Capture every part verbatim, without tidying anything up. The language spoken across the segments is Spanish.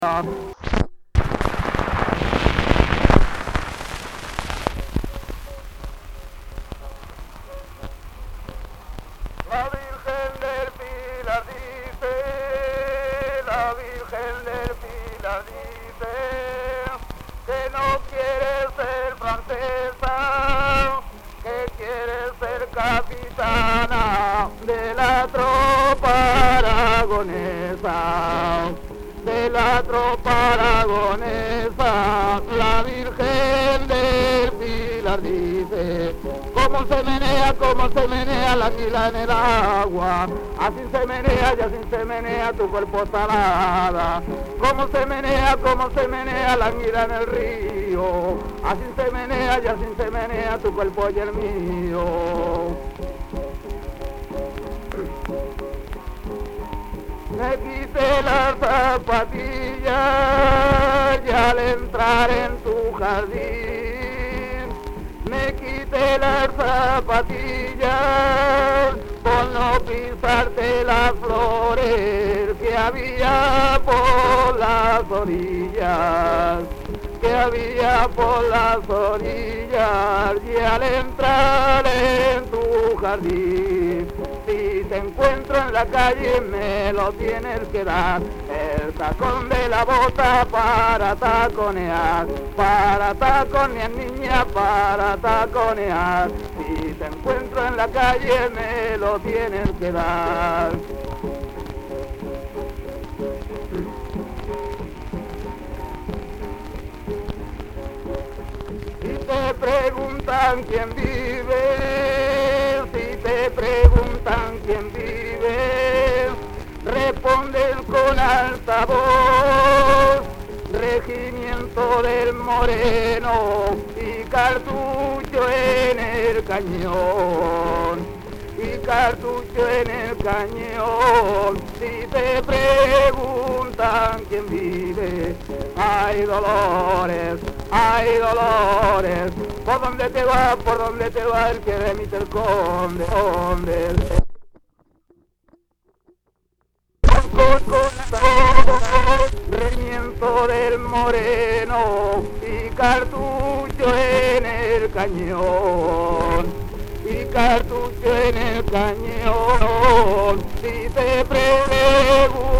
La Virgen del Pilar dice, la Virgen del Pilar dice, que no quiere ser francesa, que quiere ser capitana de la tropa aragonesa, de la tropa aragonesa. La Virgen del Pilar dice, cómo se menea, cómo se menea la anguila en el agua, así se menea y así se menea tu cuerpo salada. Cómo se menea, cómo se menea la anguila en el río, así se menea y así se menea tu cuerpo y el mío. Me quité las zapatillas y al entrar en tu jardín, me quité las zapatillas por no pisarte las flores que había por las orillas, que había por las orillas. Y al entrar en tu jardín, si te encuentro en la calle me lo tienes que dar, el tacón de la bota para taconear, para taconear niña, para taconear. Si te encuentro en la calle me lo tienes que dar. Si te preguntan quién vive, si te preguntan quién vive, responden con alta voz, Regimiento del Moreno y cartucho en el cañón, y cartucho en el cañón. Si te preguntan quién vive, ay Dolores, ay Dolores, ¿por dónde te va, por dónde te va el que remite el conde? ¿Dónde? Regimiento del Moreno y cartucho en el cañón, y cartucho en el cañón. Si te preguntan,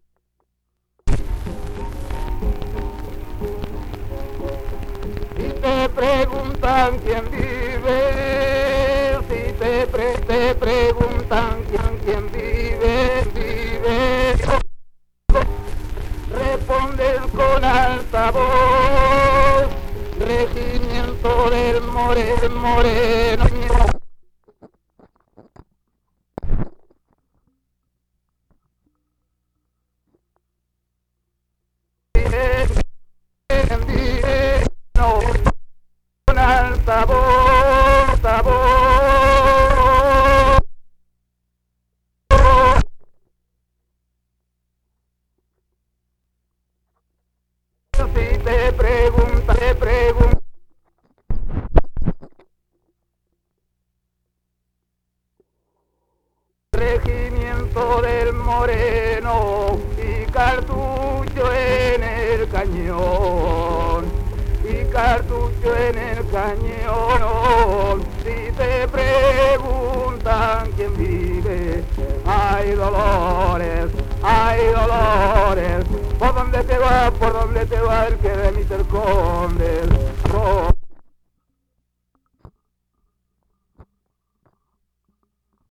si te preguntan quién vive, si te, pre, te preguntan quién, quién vive, vive, responden con alta voz, Regimiento del Moreno, Moreno. Con alta voz, alta voz. Si te pregunta, te pregunta, Regimiento del Moreno y cartucho en el cañón, y cartucho en el cañón. Si te preguntan quién vive, ay Dolores, ay Dolores, ¿por dónde te va, por dónde te va el que remite el conde?